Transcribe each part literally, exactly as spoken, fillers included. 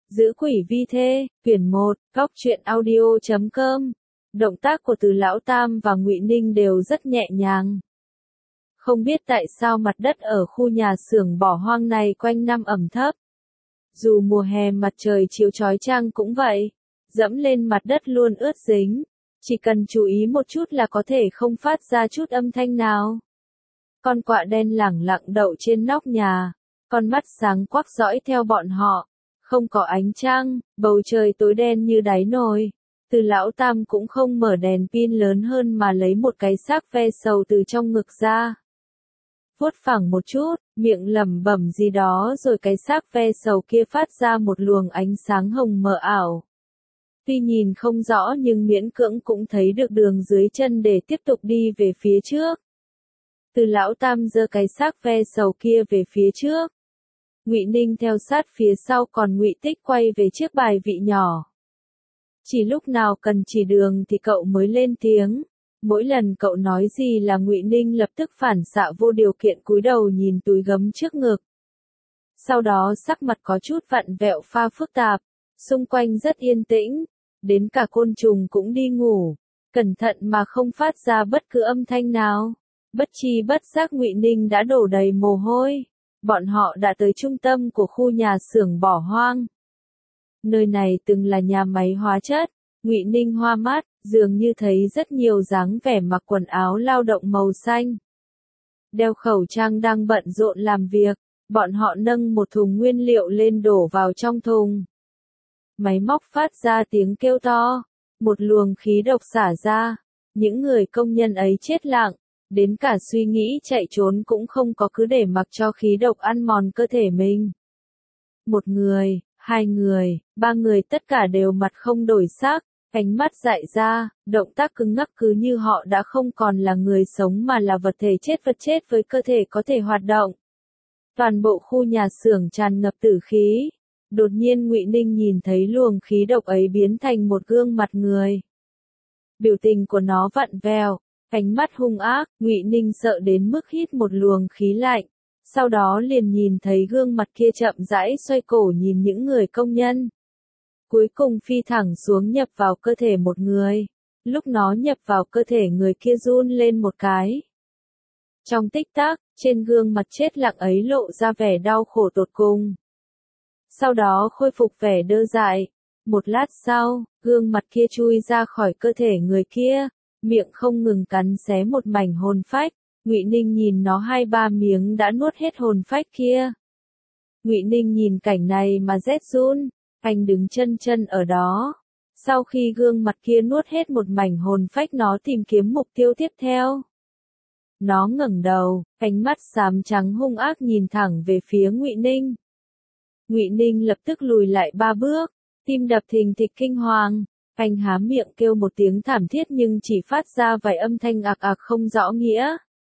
Giữ quỷ vi thê, quyển một, góc truyện audio chấm com. Động tác của Từ Lão Tam và Ngụy Ninh đều rất nhẹ nhàng. Không biết tại sao mặt đất ở khu nhà xưởng bỏ hoang này quanh năm ẩm thấp. Dù mùa hè mặt trời chiếu chói chang cũng vậy, dẫm lên mặt đất luôn ướt dính, chỉ cần chú ý một chút là có thể không phát ra chút âm thanh nào. Con quạ đen lẳng lặng đậu trên nóc nhà, con mắt sáng quắc dõi theo bọn họ. Không có ánh trăng, bầu trời tối đen như đáy nồi. Từ Lão Tam cũng không mở đèn pin lớn hơn mà lấy một cái xác ve sầu từ trong ngực ra. Vuốt phẳng một chút, miệng lẩm bẩm gì đó rồi cái xác ve sầu kia phát ra một luồng ánh sáng hồng mờ ảo. Tuy nhìn không rõ nhưng miễn cưỡng cũng thấy được đường dưới chân để tiếp tục đi về phía trước. Từ Lão Tam giơ cái xác ve sầu kia về phía trước. Ngụy Ninh theo sát phía sau, còn Ngụy Tích quay về chiếc bài vị nhỏ. Chỉ lúc nào cần chỉ đường thì cậu mới lên tiếng. Mỗi lần cậu nói gì là Ngụy Ninh lập tức phản xạ vô điều kiện cúi đầu nhìn túi gấm trước ngực. Sau đó sắc mặt có chút vặn vẹo pha phức tạp, xung quanh rất yên tĩnh, đến cả côn trùng cũng đi ngủ, cẩn thận mà không phát ra bất cứ âm thanh nào. Bất chi bất giác Ngụy Ninh đã đổ đầy mồ hôi. Bọn họ đã tới trung tâm của khu nhà xưởng bỏ hoang. Nơi này từng là nhà máy hóa chất. Ngụy Ninh hoa mắt, dường như thấy rất nhiều dáng vẻ mặc quần áo lao động màu xanh. Đeo khẩu trang đang bận rộn làm việc, bọn họ nâng một thùng nguyên liệu lên đổ vào trong thùng. Máy móc phát ra tiếng kêu to, một luồng khí độc xả ra, những người công nhân ấy chết lặng. Đến cả suy nghĩ chạy trốn cũng không có, cứ để mặc cho khí độc ăn mòn cơ thể mình. Một người, hai người, ba người tất cả đều mặt không đổi sắc, ánh mắt dại ra, động tác cứng ngắc cứ như họ đã không còn là người sống mà là vật thể chết, vật chết với cơ thể có thể hoạt động. Toàn bộ khu nhà xưởng tràn ngập tử khí. Đột nhiên Ngụy Ninh nhìn thấy luồng khí độc ấy biến thành một gương mặt người. Biểu tình của nó vặn vẹo. Ánh mắt hung ác, Ngụy Ninh sợ đến mức hít một luồng khí lạnh, sau đó liền nhìn thấy gương mặt kia chậm rãi xoay cổ nhìn những người công nhân. Cuối cùng phi thẳng xuống nhập vào cơ thể một người. Lúc nó nhập vào cơ thể người kia run lên một cái. Trong tích tắc, trên gương mặt chết lặng ấy lộ ra vẻ đau khổ tột cùng. Sau đó khôi phục vẻ đơ dại. Một lát sau, gương mặt kia chui ra khỏi cơ thể người kia. Miệng không ngừng cắn xé một mảnh hồn phách. Ngụy Ninh nhìn nó hai ba miếng đã nuốt hết hồn phách kia. Ngụy Ninh nhìn cảnh này mà rét run, anh đứng chân chân ở đó. Sau khi gương mặt kia nuốt hết một mảnh hồn phách, nó tìm kiếm mục tiêu tiếp theo. Nó ngẩng đầu, ánh mắt xám trắng hung ác nhìn thẳng về phía Ngụy Ninh. Ngụy Ninh lập tức lùi lại ba bước, tim đập thình thịch kinh hoàng. Anh há miệng kêu một tiếng thảm thiết nhưng chỉ phát ra vài âm thanh ạc ạc không rõ nghĩa.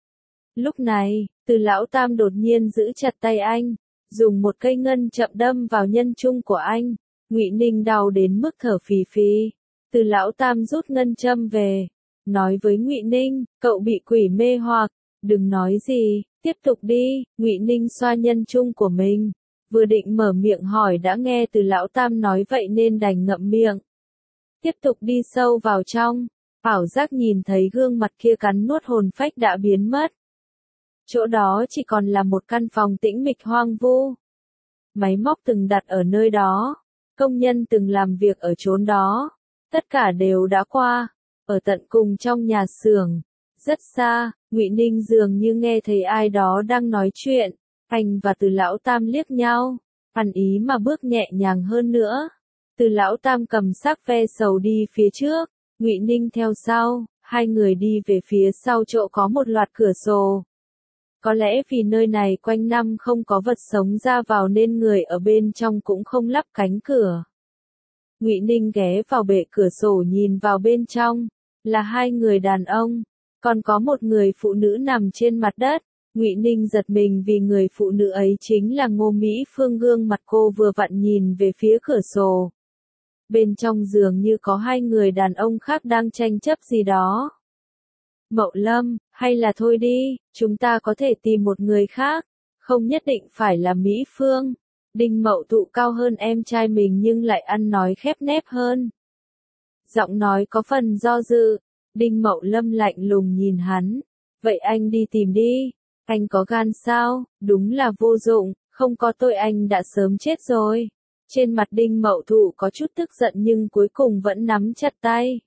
Lúc này, Từ Lão Tam đột nhiên giữ chặt tay anh, dùng một cây ngân chậm đâm vào nhân trung của anh. Ngụy Ninh đau đến mức thở phì phì. Từ Lão Tam rút ngân châm về, nói với Ngụy Ninh, cậu bị quỷ mê hoặc, đừng nói gì, tiếp tục đi. Ngụy Ninh xoa nhân trung của mình, vừa định mở miệng hỏi đã nghe Từ Lão Tam nói vậy nên đành ngậm miệng. Tiếp tục đi sâu vào trong, ảo giác nhìn thấy gương mặt kia cắn nuốt hồn phách đã biến mất. Chỗ đó chỉ còn là một căn phòng tĩnh mịch hoang vu. Máy móc từng đặt ở nơi đó, công nhân từng làm việc ở chốn đó, tất cả đều đã qua. Ở tận cùng trong nhà xưởng, rất xa, Ngụy Ninh dường như nghe thấy ai đó đang nói chuyện. Anh và Từ Lão Tam liếc nhau, ăn ý mà bước nhẹ nhàng hơn nữa. Từ Lão Tam cầm xác ve sầu đi phía trước, Ngụy Ninh theo sau, hai người đi về phía sau chỗ có một loạt cửa sổ. Có lẽ vì nơi này quanh năm không có vật sống ra vào nên người ở bên trong cũng không lắp cánh cửa. Ngụy Ninh ghé vào bệ cửa sổ nhìn vào bên trong, là hai người đàn ông, còn có một người phụ nữ nằm trên mặt đất. Ngụy Ninh giật mình vì người phụ nữ ấy chính là Ngô Mỹ Phương, gương mặt cô vừa vặn nhìn về phía cửa sổ. Bên trong giường như có hai người đàn ông khác đang tranh chấp gì đó. Mậu Lâm, hay là thôi đi, chúng ta có thể tìm một người khác, không nhất định phải là Mỹ Phương. Đinh Mậu Thụ cao hơn em trai mình nhưng lại ăn nói khép nép hơn. Giọng nói có phần do dự, Đinh Mậu Lâm lạnh lùng nhìn hắn. Vậy anh đi tìm đi, anh có gan sao, đúng là vô dụng, không có tôi anh đã sớm chết rồi. Trên mặt Đinh Mậu Thụ có chút tức giận nhưng cuối cùng vẫn nắm chặt tay.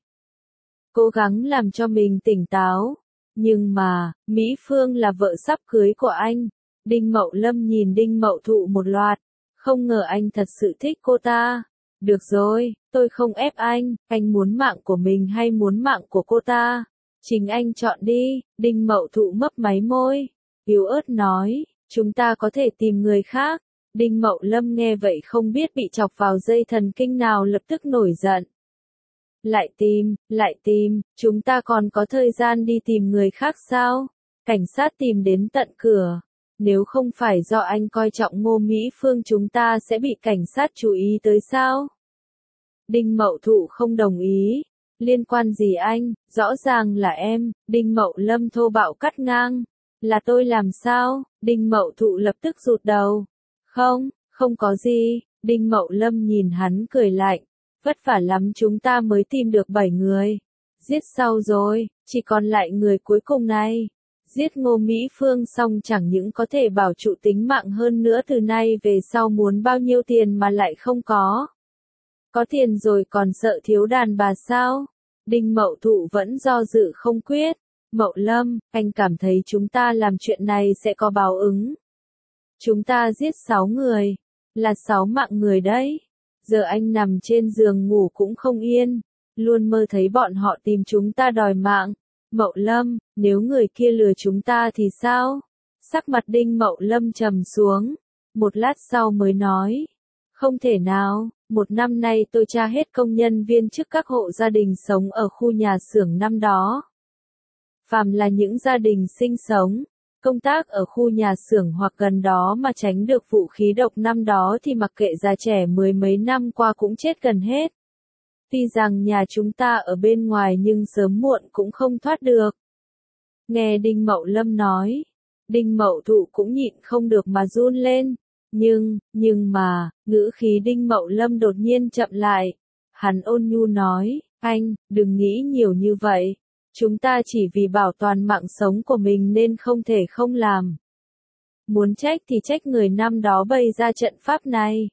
Cố gắng làm cho mình tỉnh táo. Nhưng mà, Mỹ Phương là vợ sắp cưới của anh. Đinh Mậu Lâm nhìn Đinh Mậu Thụ một loạt. Không ngờ anh thật sự thích cô ta. Được rồi, tôi không ép anh, anh muốn mạng của mình hay muốn mạng của cô ta? Chính anh chọn đi, Đinh Mậu Thụ mấp máy môi. Yếu ớt nói, chúng ta có thể tìm người khác. Đinh Mậu Lâm nghe vậy không biết bị chọc vào dây thần kinh nào lập tức nổi giận. Lại tìm, lại tìm, chúng ta còn có thời gian đi tìm người khác sao? Cảnh sát tìm đến tận cửa. Nếu không phải do anh coi trọng Ngô Mỹ Phương chúng ta sẽ bị cảnh sát chú ý tới sao? Đinh Mậu Thụ không đồng ý. Liên quan gì anh, rõ ràng là em, Đinh Mậu Lâm thô bạo cắt ngang. Là tôi làm sao? Đinh Mậu Thụ lập tức rụt đầu. Không, không có gì, Đinh Mậu Lâm nhìn hắn cười lạnh. Vất vả lắm chúng ta mới tìm được bảy người. Giết sau rồi, chỉ còn lại người cuối cùng này. Giết Ngô Mỹ Phương xong chẳng những có thể bảo trụ tính mạng hơn nữa từ nay về sau muốn bao nhiêu tiền mà lại không có. Có tiền rồi còn sợ thiếu đàn bà sao? Đinh Mậu Thụ vẫn do dự không quyết. Mậu Lâm, anh cảm thấy chúng ta làm chuyện này sẽ có báo ứng. Chúng ta giết sáu người, là sáu mạng người đấy. Giờ anh nằm trên giường ngủ cũng không yên, luôn mơ thấy bọn họ tìm chúng ta đòi mạng. Mậu Lâm, nếu người kia lừa chúng ta thì sao? Sắc mặt Đinh Mậu Lâm trầm xuống, một lát sau mới nói. Không thể nào, một năm nay tôi tra hết công nhân viên chức các hộ gia đình sống ở khu nhà xưởng năm đó. Phàm là những gia đình sinh sống, công tác ở khu nhà xưởng hoặc gần đó mà tránh được vũ khí độc năm đó thì mặc kệ già trẻ mười mấy năm qua cũng chết gần hết. Tuy rằng nhà chúng ta ở bên ngoài nhưng sớm muộn cũng không thoát được. Nghe Đinh Mậu Lâm nói, Đinh Mậu Thụ cũng nhịn không được mà run lên. Nhưng, nhưng mà, ngữ khí Đinh Mậu Lâm đột nhiên chậm lại. Hắn ôn nhu nói, anh, đừng nghĩ nhiều như vậy. Chúng ta chỉ vì bảo toàn mạng sống của mình nên không thể không làm. Muốn trách thì trách người năm đó bày ra trận pháp này.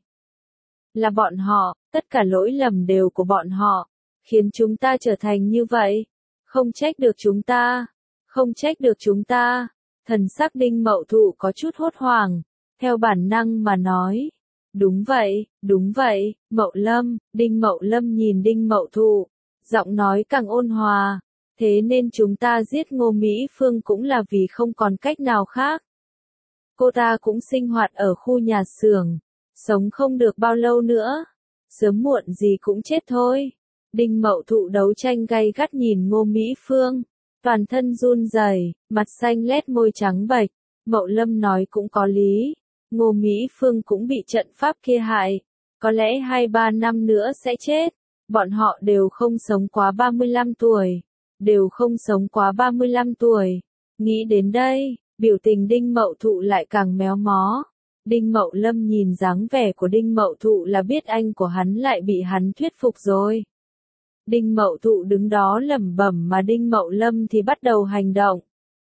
Là bọn họ, tất cả lỗi lầm đều của bọn họ, khiến chúng ta trở thành như vậy. Không trách được chúng ta, không trách được chúng ta. Thần sắc Đinh Mậu Thụ có chút hốt hoảng, theo bản năng mà nói. Đúng vậy, đúng vậy, Mậu Lâm, Đinh Mậu Lâm nhìn Đinh Mậu Thụ, giọng nói càng ôn hòa. Thế nên chúng ta giết Ngô Mỹ Phương cũng là vì không còn cách nào khác. Cô ta cũng sinh hoạt ở khu nhà xưởng, sống không được bao lâu nữa, sớm muộn gì cũng chết thôi. Đinh Mậu Thụ đấu tranh gay gắt nhìn Ngô Mỹ Phương, toàn thân run rẩy, mặt xanh lét môi trắng bệch. Mậu Lâm nói cũng có lý, Ngô Mỹ Phương cũng bị trận pháp kia hại, có lẽ hai ba năm nữa sẽ chết. Bọn họ đều không sống quá ba mươi lăm tuổi. Đều không sống quá ba mươi lăm tuổi. Nghĩ đến đây, biểu tình Đinh Mậu Thụ lại càng méo mó. Đinh Mậu Lâm nhìn dáng vẻ của Đinh Mậu Thụ là biết anh của hắn lại bị hắn thuyết phục rồi. Đinh Mậu Thụ đứng đó lẩm bẩm mà Đinh Mậu Lâm thì bắt đầu hành động.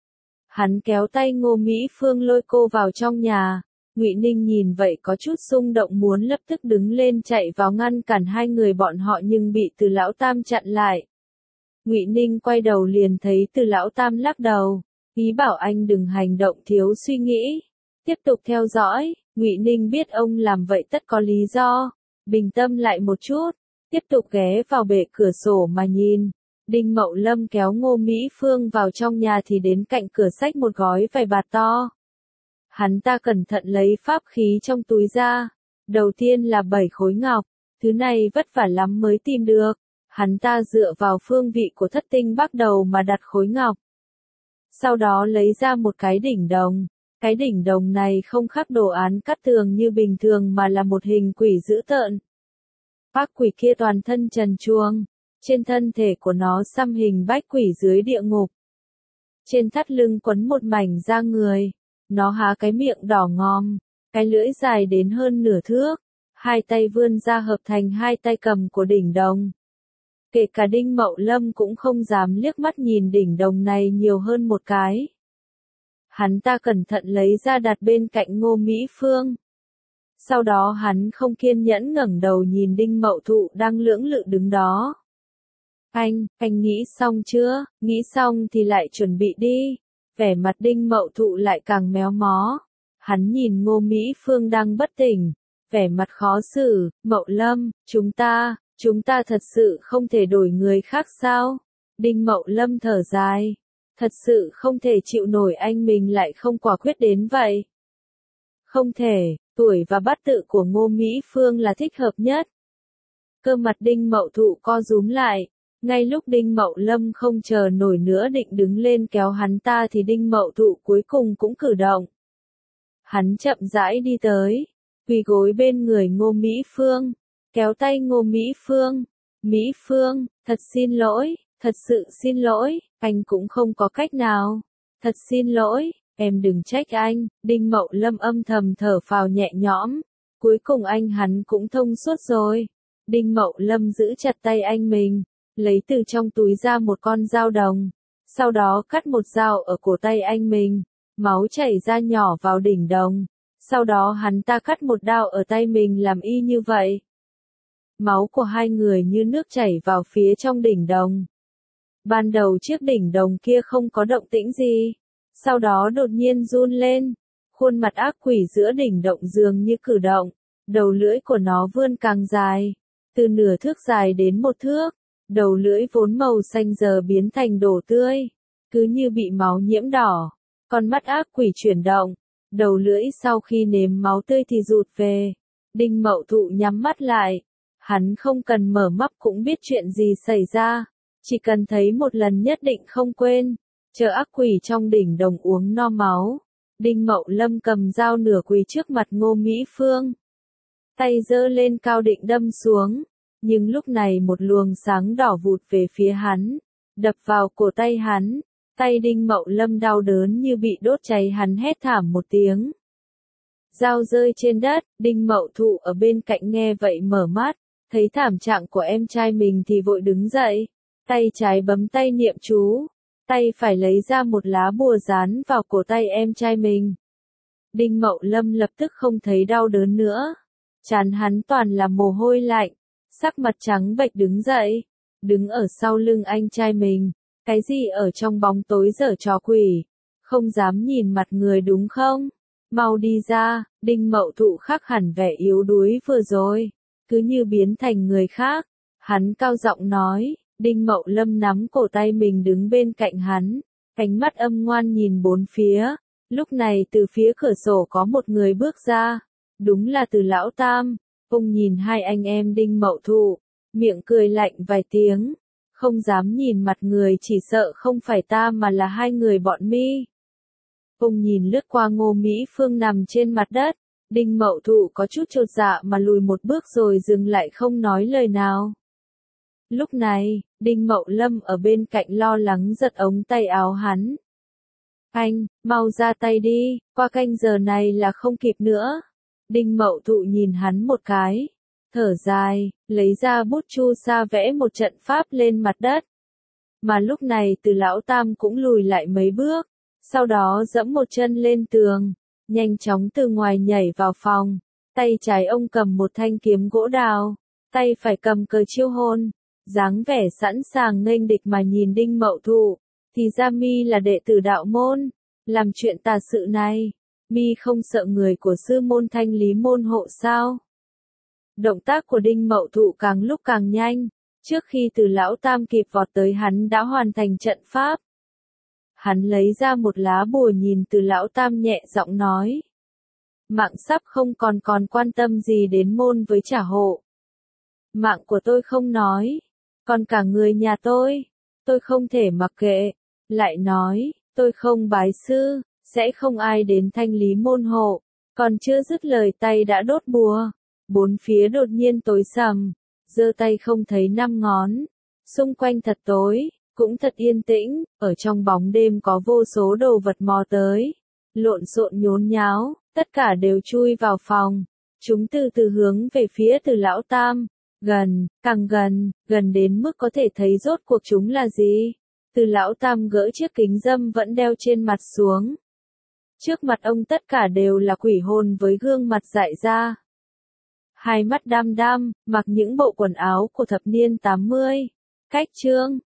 Hắn kéo tay Ngô Mỹ Phương lôi cô vào trong nhà. Ngụy Ninh nhìn vậy có chút xung động muốn lập tức đứng lên chạy vào ngăn cản hai người bọn họ nhưng bị Từ Lão Tam chặn lại. Ngụy Ninh quay đầu liền thấy Từ Lão Tam lắc đầu, ý bảo anh đừng hành động thiếu suy nghĩ. Tiếp tục theo dõi, Ngụy Ninh biết ông làm vậy tất có lý do, bình tâm lại một chút, tiếp tục ghé vào bệ cửa sổ mà nhìn. Đinh Mậu Lâm kéo Ngô Mỹ Phương vào trong nhà thì đến cạnh cửa xách một gói vải bạt to. Hắn ta cẩn thận lấy pháp khí trong túi ra. Đầu tiên là bảy khối ngọc, thứ này vất vả lắm mới tìm được. Hắn ta dựa vào phương vị của thất tinh bắt đầu mà đặt khối ngọc. Sau đó lấy ra một cái đỉnh đồng. Cái đỉnh đồng này không khắc đồ án cắt tường như bình thường mà là một hình quỷ dữ tợn. Ác quỷ kia toàn thân trần truồng. Trên thân thể của nó xăm hình bách quỷ dưới địa ngục. Trên thắt lưng quấn một mảnh da người. Nó há cái miệng đỏ ngòm. cái lưỡi dài đến hơn nửa thước, hai tay vươn ra hợp thành hai tay cầm của đỉnh đồng. Kể cả Đinh Mậu Lâm cũng không dám liếc mắt nhìn đỉnh đồng này nhiều hơn một cái. Hắn ta cẩn thận lấy ra đặt bên cạnh Ngô Mỹ Phương. Sau đó hắn không kiên nhẫn ngẩng đầu nhìn Đinh Mậu Thụ đang lưỡng lự đứng đó. Anh, anh nghĩ xong chưa? Nghĩ xong thì lại chuẩn bị đi. Vẻ mặt Đinh Mậu Thụ lại càng méo mó. Hắn nhìn Ngô Mỹ Phương đang bất tỉnh. Vẻ mặt khó xử, Mậu Lâm, chúng ta, chúng ta thật sự không thể đổi người khác sao? Đinh Mậu Lâm thở dài. Thật sự không thể chịu nổi anh mình lại không quả quyết đến vậy. Không thể, tuổi và bát tự của Ngô Mỹ Phương là thích hợp nhất. Cơ mặt Đinh Mậu Thụ co rúm lại. Ngay lúc Đinh Mậu Lâm không chờ nổi nữa định đứng lên kéo hắn ta thì Đinh Mậu Thụ cuối cùng cũng cử động. Hắn chậm rãi đi tới, quỳ gối bên người Ngô Mỹ Phương, kéo tay Ngô Mỹ Phương. Mỹ Phương, thật xin lỗi, thật sự xin lỗi, anh cũng không có cách nào. Thật xin lỗi, em đừng trách anh. Đinh Mậu Lâm âm thầm thở phào nhẹ nhõm. Cuối cùng anh hắn cũng thông suốt rồi. Đinh Mậu Lâm giữ chặt tay anh mình, lấy từ trong túi ra một con dao đồng. Sau đó cắt một dao ở cổ tay anh mình. Máu chảy ra nhỏ vào đỉnh đồng. Sau đó hắn ta cắt một đao ở tay mình làm y như vậy. Máu của hai người như nước chảy vào phía trong đỉnh đồng. Ban đầu chiếc đỉnh đồng kia không có động tĩnh gì. Sau đó đột nhiên run lên. Khuôn mặt ác quỷ giữa đỉnh động dường như cử động. Đầu lưỡi của nó vươn càng dài. Từ nửa thước dài đến một thước. Đầu lưỡi vốn màu xanh giờ biến thành đỏ tươi. Cứ như bị máu nhiễm đỏ. Con mắt ác quỷ chuyển động. Đầu lưỡi sau khi nếm máu tươi thì rụt về. Đinh Mậu Thụ nhắm mắt lại. Hắn không cần mở mắt cũng biết chuyện gì xảy ra. Chỉ cần thấy một lần nhất định không quên. Chờ ác quỷ trong đỉnh đồng uống no máu. Đinh Mậu Lâm cầm dao nửa quỳ trước mặt Ngô Mỹ Phương. Tay giơ lên cao định đâm xuống. Nhưng lúc này một luồng sáng đỏ vụt về phía hắn. Đập vào cổ tay hắn. Tay Đinh Mậu Lâm đau đớn như bị đốt cháy, hắn hét thảm một tiếng. Dao rơi trên đất, Đinh Mậu Thụ ở bên cạnh nghe vậy mở mắt, thấy thảm trạng của em trai mình thì vội đứng dậy, tay trái bấm tay niệm chú, tay phải lấy ra một lá bùa dán vào cổ tay em trai mình. Đinh Mậu Lâm lập tức không thấy đau đớn nữa, trán hắn toàn là mồ hôi lạnh, sắc mặt trắng bệch đứng dậy, đứng ở sau lưng anh trai mình. Cái gì ở trong bóng tối giở trò quỷ, không dám nhìn mặt người đúng không? Mau đi ra. Đinh Mậu Thụ khắc hẳn vẻ yếu đuối vừa rồi, cứ như biến thành người khác. Hắn cao giọng nói. Đinh Mậu Lâm nắm cổ tay mình đứng bên cạnh hắn, ánh mắt âm ngoan nhìn bốn phía. Lúc này từ phía cửa sổ có một người bước ra, đúng là Từ Lão Tam. Ông nhìn hai anh em Đinh Mậu Thụ, miệng cười lạnh vài tiếng. Không dám nhìn mặt người, chỉ sợ không phải ta mà là hai người bọn mi. Ông nhìn lướt qua Ngô Mỹ Phương nằm trên mặt đất. Đinh Mậu Thụ có chút chột dạ mà lùi một bước rồi dừng lại không nói lời nào. Lúc này, Đinh Mậu Lâm ở bên cạnh lo lắng giật ống tay áo hắn. Anh, mau ra tay đi, qua canh giờ này là không kịp nữa. Đinh Mậu Thụ nhìn hắn một cái. Thở dài, lấy ra bút chu sa vẽ một trận pháp lên mặt đất. Mà lúc này Từ Lão Tam cũng lùi lại mấy bước, sau đó dẫm một chân lên tường, nhanh chóng từ ngoài nhảy vào phòng. Tay trái ông cầm một thanh kiếm gỗ đào, tay phải cầm cờ chiêu hồn, dáng vẻ sẵn sàng nghênh địch mà nhìn Đinh Mậu Thụ. Thì ra mi là đệ tử đạo môn, làm chuyện tà sự này, mi không sợ người của sư môn Thanh Lý môn hộ sao? Động tác của Đinh Mậu Thụ càng lúc càng nhanh, trước khi Từ Lão Tam kịp vọt tới hắn đã hoàn thành trận pháp. Hắn lấy ra một lá bùa nhìn Từ Lão Tam nhẹ giọng nói. Mạng sắp không còn còn quan tâm gì đến môn với trả hộ. Mạng của tôi không nói, còn cả người nhà tôi, tôi không thể mặc kệ. Lại nói, tôi không bái sư, sẽ không ai đến Thanh Lý môn hộ. Còn chưa dứt lời tay đã đốt bùa. Bốn phía đột nhiên tối sầm, giơ tay không thấy năm ngón, xung quanh thật tối, cũng thật yên tĩnh, ở trong bóng đêm có vô số đồ vật mò tới, lộn xộn nhốn nháo, Tất cả đều chui vào phòng. Chúng từ từ hướng về phía Từ Lão Tam. Gần, càng gần, gần đến mức có thể thấy rốt cuộc chúng là gì. Từ Lão Tam gỡ chiếc kính râm vẫn đeo trên mặt xuống. Trước mặt ông tất cả đều là quỷ hồn với gương mặt dại ra. Hai mắt đăm đăm, mặc những bộ quần áo của thập niên tám mươi. Cách chương